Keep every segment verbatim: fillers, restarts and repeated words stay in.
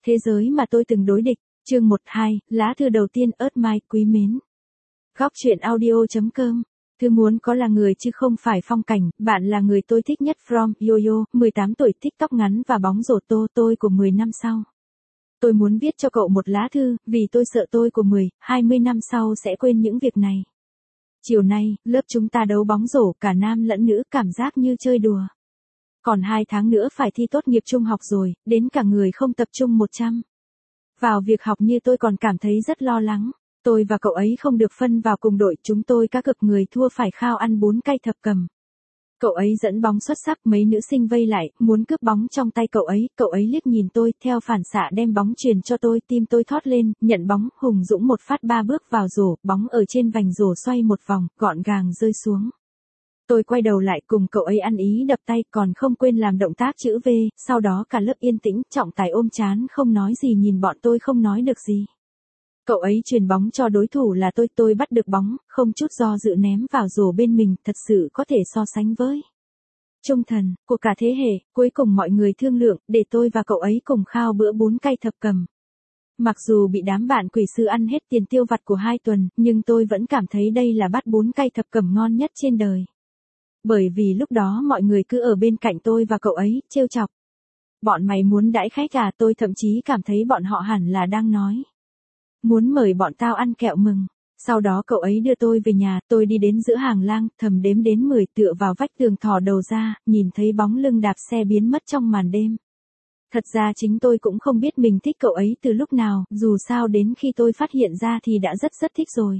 Thế giới mà tôi từng đối địch, chương một hai, lá thư đầu tiên ớt mai quý mến. Góc truyện audio.com, thư muốn có là người chứ không phải phong cảnh, bạn là người tôi thích nhất from Yoyo, mười tám tuổi thích tóc ngắn và bóng rổ tô tôi của mười năm sau. Tôi muốn viết cho cậu một lá thư, vì tôi sợ tôi của mười, hai mươi năm sau sẽ quên những việc này. Chiều nay, lớp chúng ta đấu bóng rổ cả nam lẫn nữ, cảm giác như chơi đùa. Còn hai tháng nữa phải thi tốt nghiệp trung học rồi, đến cả người không tập trung một trăm. Vào việc học như tôi còn cảm thấy rất lo lắng. Tôi và cậu ấy không được phân vào cùng đội, chúng tôi cá cược người thua phải khao ăn bún cay thập cẩm. Cậu ấy dẫn bóng xuất sắc, mấy nữ sinh vây lại, muốn cướp bóng trong tay cậu ấy, cậu ấy liếc nhìn tôi, theo phản xạ đem bóng truyền cho tôi, tim tôi thót lên, nhận bóng, hùng dũng một phát ba bước vào rổ, bóng ở trên vành rổ xoay một vòng, gọn gàng rơi xuống. Tôi quay đầu lại cùng cậu ấy ăn ý đập tay, còn không quên làm động tác chữ V, sau đó cả lớp yên tĩnh, trọng tài ôm trán không nói gì nhìn bọn tôi không nói được gì. Cậu ấy chuyền bóng cho đối thủ là tôi, tôi bắt được bóng, không chút do dự ném vào rổ bên mình, thật sự có thể so sánh với trung thần của cả thế hệ. Cuối cùng mọi người thương lượng, để tôi và cậu ấy cùng khao bữa bún cay thập cẩm. Mặc dù bị đám bạn quỷ sư ăn hết tiền tiêu vặt của hai tuần, nhưng tôi vẫn cảm thấy đây là bát bún cay thập cẩm ngon nhất trên đời. Bởi vì lúc đó mọi người cứ ở bên cạnh tôi và cậu ấy, trêu chọc. Bọn mày muốn đãi khách à? Tôi thậm chí cảm thấy bọn họ hẳn là đang nói. Muốn mời bọn tao ăn kẹo mừng. Sau đó cậu ấy đưa tôi về nhà, tôi đi đến giữa hàng lang, thầm đếm đến mười, tựa vào vách tường thò đầu ra, nhìn thấy bóng lưng đạp xe biến mất trong màn đêm. Thật ra chính tôi cũng không biết mình thích cậu ấy từ lúc nào, dù sao đến khi tôi phát hiện ra thì đã rất rất thích rồi.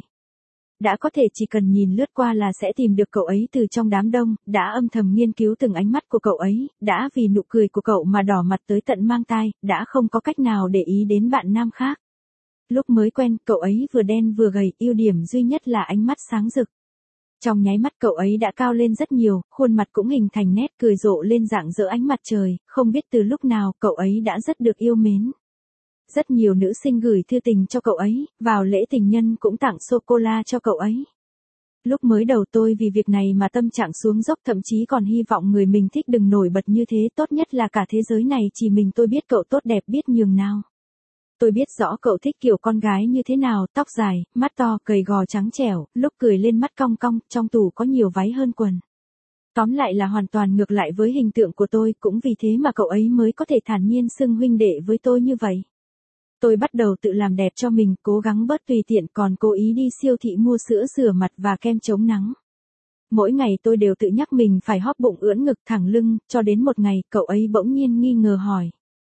Đã có thể chỉ cần nhìn lướt qua là sẽ tìm được cậu ấy từ trong đám đông, đã âm thầm nghiên cứu từng ánh mắt của cậu ấy, đã vì nụ cười của cậu mà đỏ mặt tới tận mang tai, đã không có cách nào để ý đến bạn nam khác. Lúc mới quen, cậu ấy vừa đen vừa gầy, ưu điểm duy nhất là ánh mắt sáng rực. Trong nháy mắt cậu ấy đã cao lên rất nhiều, khuôn mặt cũng hình thành nét cười rộ lên rạng rỡ ánh mặt trời, không biết từ lúc nào cậu ấy đã rất được yêu mến. Rất nhiều nữ sinh gửi thư tình cho cậu ấy, vào lễ tình nhân cũng tặng sô-cô-la cho cậu ấy. Lúc mới đầu tôi vì việc này mà tâm trạng xuống dốc, thậm chí còn hy vọng người mình thích đừng nổi bật như thế, tốt nhất là cả thế giới này chỉ mình tôi biết cậu tốt đẹp biết nhường nào. Tôi biết rõ cậu thích kiểu con gái như thế nào, tóc dài, mắt to, gầy gò trắng trẻo, lúc cười lên mắt cong cong, trong tủ có nhiều váy hơn quần. Tóm lại là hoàn toàn ngược lại với hình tượng của tôi, cũng vì thế mà cậu ấy mới có thể thản nhiên xưng huynh đệ với tôi như vậy. Tôi bắt đầu tự làm đẹp cho mình, cố gắng bớt tùy tiện, còn cố ý đi siêu thị mua sữa rửa mặt và kem chống nắng. Mỗi ngày tôi đều tự nhắc mình phải hóp bụng ưỡn ngực thẳng lưng, cho đến một ngày, cậu ấy bỗng nhiên nghi ngờ hỏi.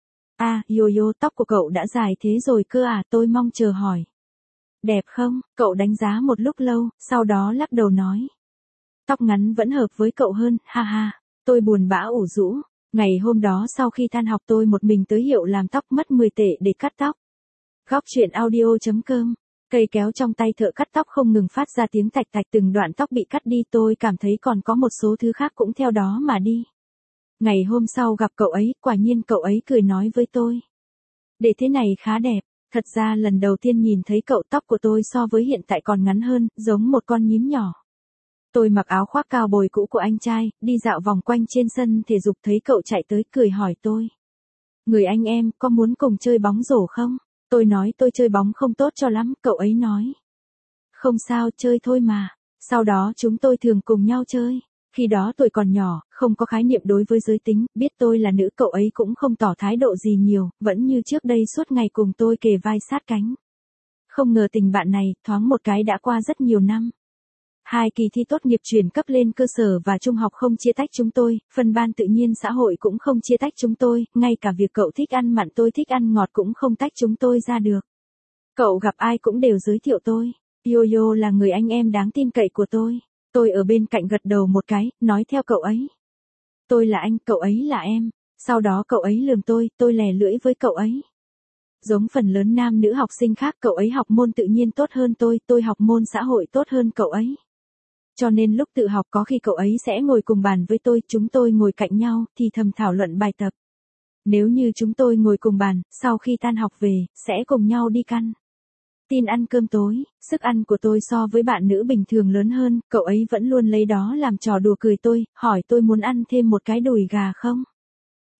À, Yoyo, tóc của cậu đã dài thế rồi cơ à? Tôi mong chờ hỏi. Đẹp không? Cậu đánh giá một lúc lâu, sau đó lắc đầu nói. Tóc ngắn vẫn hợp với cậu hơn, ha ha. Tôi buồn bã ủ rũ. Ngày hôm đó sau khi tan học tôi một mình tới hiệu làm tóc, mất mười tệ để cắt tóc. Góc truyện audio.com, cây kéo trong tay thợ cắt tóc không ngừng phát ra tiếng tạch tạch, từng đoạn tóc bị cắt đi, tôi cảm thấy còn có một số thứ khác cũng theo đó mà đi. Ngày hôm sau gặp cậu ấy, quả nhiên cậu ấy cười nói với tôi. Để thế này khá đẹp, thật ra lần đầu tiên nhìn thấy cậu, tóc của tôi so với hiện tại còn ngắn hơn, giống một con nhím nhỏ. Tôi mặc áo khoác cao bồi cũ của anh trai, đi dạo vòng quanh trên sân thể dục, thấy cậu chạy tới cười hỏi tôi. Người anh em, có muốn cùng chơi bóng rổ không? Tôi nói tôi chơi bóng không tốt cho lắm, cậu ấy nói. Không sao, chơi thôi mà. Sau đó chúng tôi thường cùng nhau chơi. Khi đó tôi còn nhỏ, không có khái niệm đối với giới tính, biết tôi là nữ, cậu ấy cũng không tỏ thái độ gì nhiều, vẫn như trước đây suốt ngày cùng tôi kề vai sát cánh. Không ngờ tình bạn này, thoáng một cái đã qua rất nhiều năm. Hai kỳ thi tốt nghiệp chuyển cấp lên cơ sở và trung học không chia tách chúng tôi, phân ban tự nhiên xã hội cũng không chia tách chúng tôi, ngay cả việc cậu thích ăn mặn tôi thích ăn ngọt cũng không tách chúng tôi ra được. Cậu gặp ai cũng đều giới thiệu tôi. Yoyo là người anh em đáng tin cậy của tôi. Tôi ở bên cạnh gật đầu một cái, nói theo cậu ấy. Tôi là anh, cậu ấy là em. Sau đó cậu ấy lườm tôi, tôi lè lưỡi với cậu ấy. Giống phần lớn nam nữ học sinh khác, cậu ấy học môn tự nhiên tốt hơn tôi, tôi học môn xã hội tốt hơn cậu ấy. Cho nên lúc tự học có khi cậu ấy sẽ ngồi cùng bàn với tôi, chúng tôi ngồi cạnh nhau, thì thầm thảo luận bài tập. Nếu như chúng tôi ngồi cùng bàn, sau khi tan học về, sẽ cùng nhau đi căn tin ăn cơm tối. Sức ăn của tôi so với bạn nữ bình thường lớn hơn, cậu ấy vẫn luôn lấy đó làm trò đùa cười tôi, hỏi tôi muốn ăn thêm một cái đùi gà không.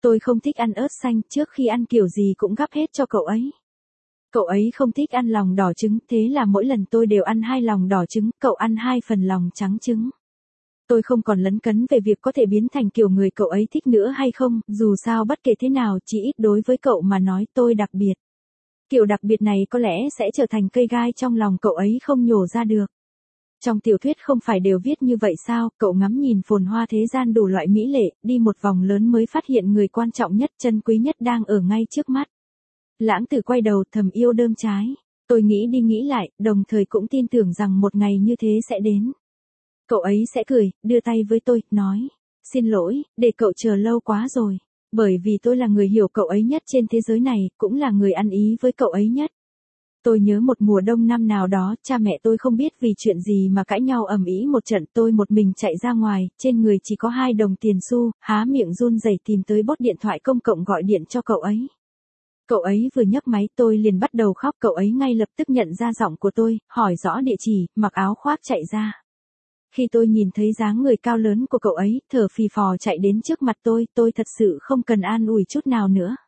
Tôi không thích ăn ớt xanh, trước khi ăn kiểu gì cũng gắp hết cho cậu ấy. Cậu ấy không thích ăn lòng đỏ trứng, thế là mỗi lần tôi đều ăn hai lòng đỏ trứng, cậu ăn hai phần lòng trắng trứng. Tôi không còn lấn cấn về việc có thể biến thành kiểu người cậu ấy thích nữa hay không, dù sao bất kể thế nào chỉ ít đối với cậu mà nói tôi đặc biệt. Kiểu đặc biệt này có lẽ sẽ trở thành cây gai trong lòng cậu ấy không nhổ ra được. Trong tiểu thuyết không phải đều viết như vậy sao, cậu ngắm nhìn phồn hoa thế gian đủ loại mỹ lệ, đi một vòng lớn mới phát hiện người quan trọng nhất, chân quý nhất đang ở ngay trước mắt. Lãng Tử quay đầu thầm yêu đơm trái. Tôi nghĩ đi nghĩ lại, đồng thời cũng tin tưởng rằng một ngày như thế sẽ đến. Cậu ấy sẽ cười, đưa tay với tôi, nói. Xin lỗi, để cậu chờ lâu quá rồi. Bởi vì tôi là người hiểu cậu ấy nhất trên thế giới này, cũng là người ăn ý với cậu ấy nhất. Tôi nhớ một mùa đông năm nào đó, cha mẹ tôi không biết vì chuyện gì mà cãi nhau ầm ĩ một trận, tôi một mình chạy ra ngoài, trên người chỉ có hai đồng tiền xu, há miệng run rẩy tìm tới bốt điện thoại công cộng gọi điện cho cậu ấy. Cậu ấy vừa nhấc máy tôi liền bắt đầu khóc, cậu ấy ngay lập tức nhận ra giọng của tôi, hỏi rõ địa chỉ, mặc áo khoác chạy ra. Khi tôi nhìn thấy dáng người cao lớn của cậu ấy, thở phì phò chạy đến trước mặt tôi, tôi thật sự không cần an ủi chút nào nữa.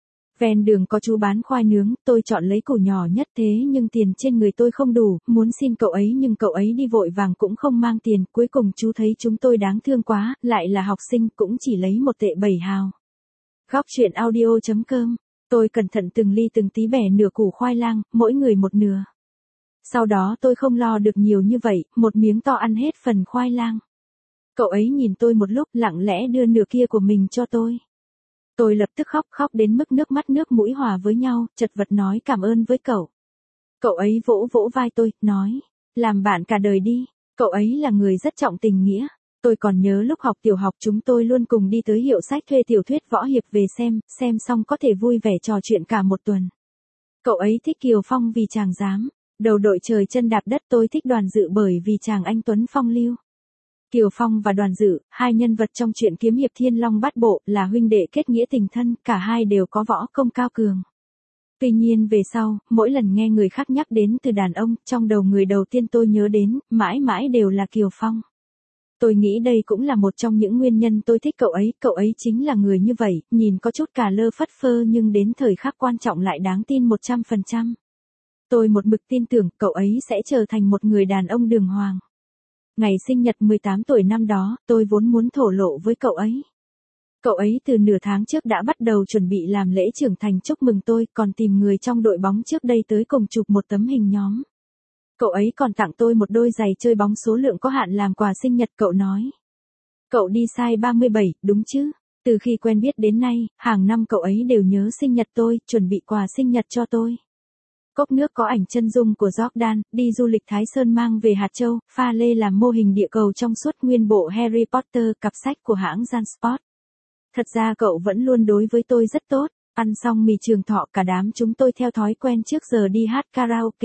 Ven đường có chú bán khoai nướng, tôi chọn lấy củ nhỏ nhất thế nhưng tiền trên người tôi không đủ, muốn xin cậu ấy nhưng cậu ấy đi vội vàng cũng không mang tiền, cuối cùng chú thấy chúng tôi đáng thương quá, lại là học sinh cũng chỉ lấy một tệ bảy hào. Góc truyện audio chấm com, tôi cẩn thận từng ly từng tí bẻ nửa củ khoai lang, mỗi người một nửa. Sau đó tôi không lo được nhiều như vậy, một miếng to ăn hết phần khoai lang. Cậu ấy nhìn tôi một lúc lặng lẽ đưa nửa kia của mình cho tôi. Tôi lập tức khóc khóc đến mức nước mắt nước mũi hòa với nhau, chật vật nói cảm ơn với cậu. Cậu ấy vỗ vỗ vai tôi, nói, làm bạn cả đời đi, cậu ấy là người rất trọng tình nghĩa. Tôi còn nhớ lúc học tiểu học chúng tôi luôn cùng đi tới hiệu sách thuê tiểu thuyết võ hiệp về xem, xem xong có thể vui vẻ trò chuyện cả một tuần. Cậu ấy thích Kiều Phong vì chàng dám, đầu đội trời chân đạp đất, tôi thích Đoàn Dự bởi vì chàng anh tuấn phong lưu. Kiều Phong và Đoàn Dự, hai nhân vật trong truyện kiếm hiệp Thiên Long Bát Bộ, là huynh đệ kết nghĩa tình thân, cả hai đều có võ công cao cường. Tuy nhiên về sau, mỗi lần nghe người khác nhắc đến từ đàn ông, trong đầu người đầu tiên tôi nhớ đến, mãi mãi đều là Kiều Phong. Tôi nghĩ đây cũng là một trong những nguyên nhân tôi thích cậu ấy, cậu ấy chính là người như vậy, nhìn có chút cà lơ phất phơ nhưng đến thời khắc quan trọng lại đáng tin một trăm phần trăm. Tôi một mực tin tưởng cậu ấy sẽ trở thành một người đàn ông đường hoàng. Ngày sinh nhật mười tám tuổi năm đó, tôi vốn muốn thổ lộ với cậu ấy. Cậu ấy từ nửa tháng trước đã bắt đầu chuẩn bị làm lễ trưởng thành chúc mừng tôi, còn tìm người trong đội bóng trước đây tới cùng chụp một tấm hình nhóm. Cậu ấy còn tặng tôi một đôi giày chơi bóng số lượng có hạn làm quà sinh nhật, cậu nói. Cậu đi size ba mươi bảy, đúng chứ? Từ khi quen biết đến nay, hàng năm cậu ấy đều nhớ sinh nhật tôi, chuẩn bị quà sinh nhật cho tôi. Cốc nước có ảnh chân dung của Jordan, đi du lịch Thái Sơn mang về Hạt Châu, pha lê làm mô hình địa cầu trong suốt nguyên bộ Harry Potter, cặp sách của hãng Jansport. Thật ra cậu vẫn luôn đối với tôi rất tốt, ăn xong mì Trường Thọ cả đám chúng tôi theo thói quen trước giờ đi hát karaoke.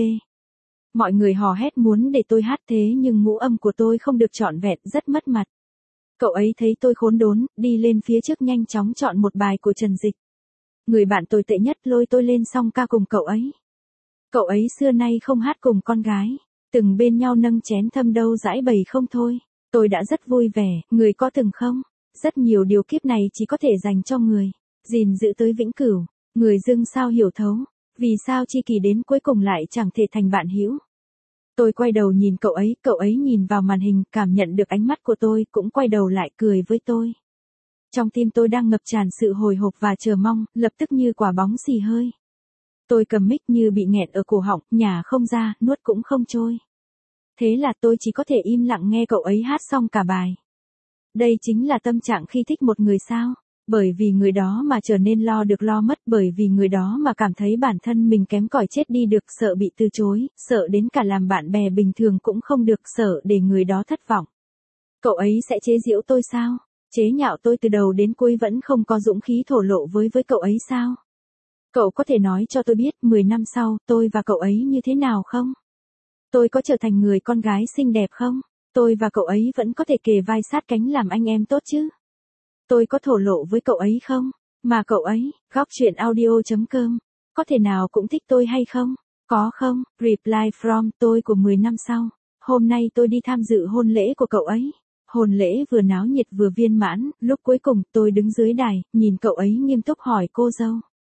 Mọi người hò hét muốn để tôi hát thế nhưng ngũ âm của tôi không được trọn vẹn, rất mất mặt. Cậu ấy thấy tôi khốn đốn, đi lên phía trước nhanh chóng chọn một bài của Trần Dịch. Người bạn tồi tệ nhất lôi tôi lên song ca cùng cậu ấy. Cậu ấy xưa nay không hát cùng con gái, từng bên nhau nâng chén thâm đâu dãi bầy không thôi. Tôi đã rất vui vẻ, người có từng không? Rất nhiều điều kiếp này chỉ có thể dành cho người, gìn giữ tới vĩnh cửu. Người dưng sao hiểu thấu, vì sao chi kỳ đến cuối cùng lại chẳng thể thành bạn hữu. Tôi quay đầu nhìn cậu ấy, cậu ấy nhìn vào màn hình, cảm nhận được ánh mắt của tôi, cũng quay đầu lại cười với tôi. Trong tim tôi đang ngập tràn sự hồi hộp và chờ mong, lập tức như quả bóng xì hơi. Tôi cầm mic như bị nghẹn ở cổ họng, nhả không ra, nuốt cũng không trôi. Thế là tôi chỉ có thể im lặng nghe cậu ấy hát xong cả bài. Đây chính là tâm trạng khi thích một người sao? Bởi vì người đó mà trở nên lo được lo mất, bởi vì người đó mà cảm thấy bản thân mình kém cỏi chết đi được, sợ bị từ chối, sợ đến cả làm bạn bè bình thường cũng không được, sợ để người đó thất vọng. Cậu ấy sẽ chế giễu tôi sao? Chế nhạo tôi từ đầu đến cuối vẫn không có dũng khí thổ lộ với với cậu ấy sao? Cậu có thể nói cho tôi biết mười năm sau, tôi và cậu ấy như thế nào không? Tôi có trở thành người con gái xinh đẹp không? Tôi và cậu ấy vẫn có thể kề vai sát cánh làm anh em tốt chứ? Tôi có thổ lộ với cậu ấy không? Mà cậu ấy, góc truyện audio chấm com, có thể nào cũng thích tôi hay không? Có không? Reply from tôi của mười năm sau. Hôm nay tôi đi tham dự hôn lễ của cậu ấy. Hôn lễ vừa náo nhiệt vừa viên mãn, lúc cuối cùng tôi đứng dưới đài, nhìn cậu ấy nghiêm túc hỏi cô dâu.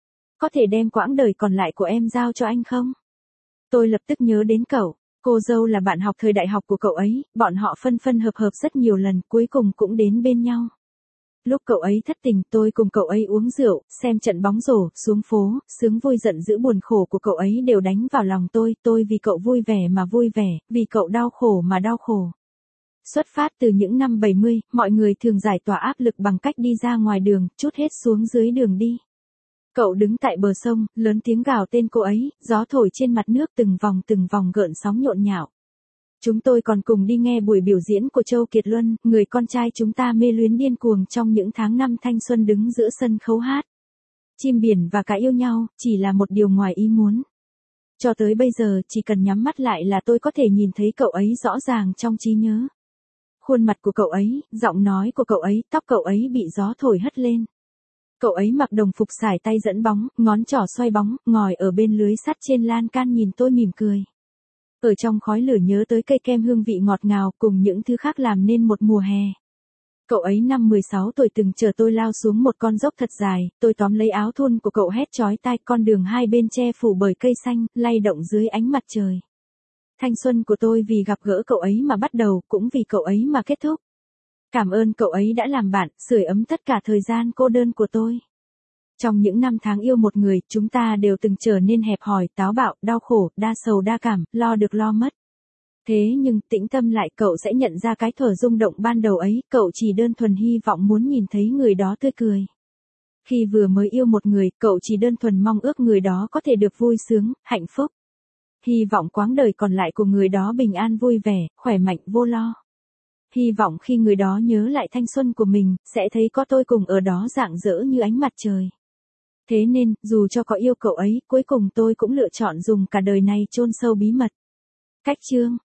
Có thể đem quãng đời còn lại của em giao cho anh không? Tôi lập tức nhớ đến cậu. Cô dâu là bạn học thời đại học của cậu ấy, bọn họ phân phân hợp hợp rất nhiều lần, cuối cùng cũng đến bên nhau. Lúc cậu ấy thất tình, tôi cùng cậu ấy uống rượu, xem trận bóng rổ, xuống phố, sướng vui giận dữ buồn khổ của cậu ấy đều đánh vào lòng tôi, tôi vì cậu vui vẻ mà vui vẻ, vì cậu đau khổ mà đau khổ. Xuất phát từ những năm bảy mươi, mọi người thường giải tỏa áp lực bằng cách đi ra ngoài đường, trút hết xuống dưới đường đi. Cậu đứng tại bờ sông, lớn tiếng gào tên cô ấy, gió thổi trên mặt nước từng vòng từng vòng gợn sóng nhộn nhạo. Chúng tôi còn cùng đi nghe buổi biểu diễn của Châu Kiệt Luân, người con trai chúng ta mê luyến điên cuồng trong những tháng năm thanh xuân đứng giữa sân khấu hát. Chim biển và cá yêu nhau, chỉ là một điều ngoài ý muốn. Cho tới bây giờ, chỉ cần nhắm mắt lại là tôi có thể nhìn thấy cậu ấy rõ ràng trong trí nhớ. Khuôn mặt của cậu ấy, giọng nói của cậu ấy, tóc cậu ấy bị gió thổi hất lên. Cậu ấy mặc đồng phục sải tay dẫn bóng, ngón trỏ xoay bóng, ngồi ở bên lưới sắt trên lan can nhìn tôi mỉm cười. Ở trong khói lửa nhớ tới cây kem hương vị ngọt ngào cùng những thứ khác làm nên một mùa hè. Cậu ấy năm mười sáu tuổi từng chờ tôi lao xuống một con dốc thật dài, tôi tóm lấy áo thun của cậu hét chói tai, con đường hai bên che phủ bởi cây xanh, lay động dưới ánh mặt trời. Thanh xuân của tôi vì gặp gỡ cậu ấy mà bắt đầu, cũng vì cậu ấy mà kết thúc. Cảm ơn cậu ấy đã làm bạn, sưởi ấm tất cả thời gian cô đơn của tôi. Trong những năm tháng yêu một người, chúng ta đều từng trở nên hẹp hòi, táo bạo, đau khổ, đa sầu đa cảm, lo được lo mất. Thế nhưng, tĩnh tâm lại cậu sẽ nhận ra cái thuở rung động ban đầu ấy, cậu chỉ đơn thuần hy vọng muốn nhìn thấy người đó tươi cười. Khi vừa mới yêu một người, cậu chỉ đơn thuần mong ước người đó có thể được vui sướng, hạnh phúc. Hy vọng quãng đời còn lại của người đó bình an vui vẻ, khỏe mạnh vô lo. Hy vọng khi người đó nhớ lại thanh xuân của mình, sẽ thấy có tôi cùng ở đó rạng rỡ như ánh mặt trời. Thế nên, dù cho có yêu cậu ấy, cuối cùng tôi cũng lựa chọn dùng cả đời này chôn sâu bí mật. Cách chương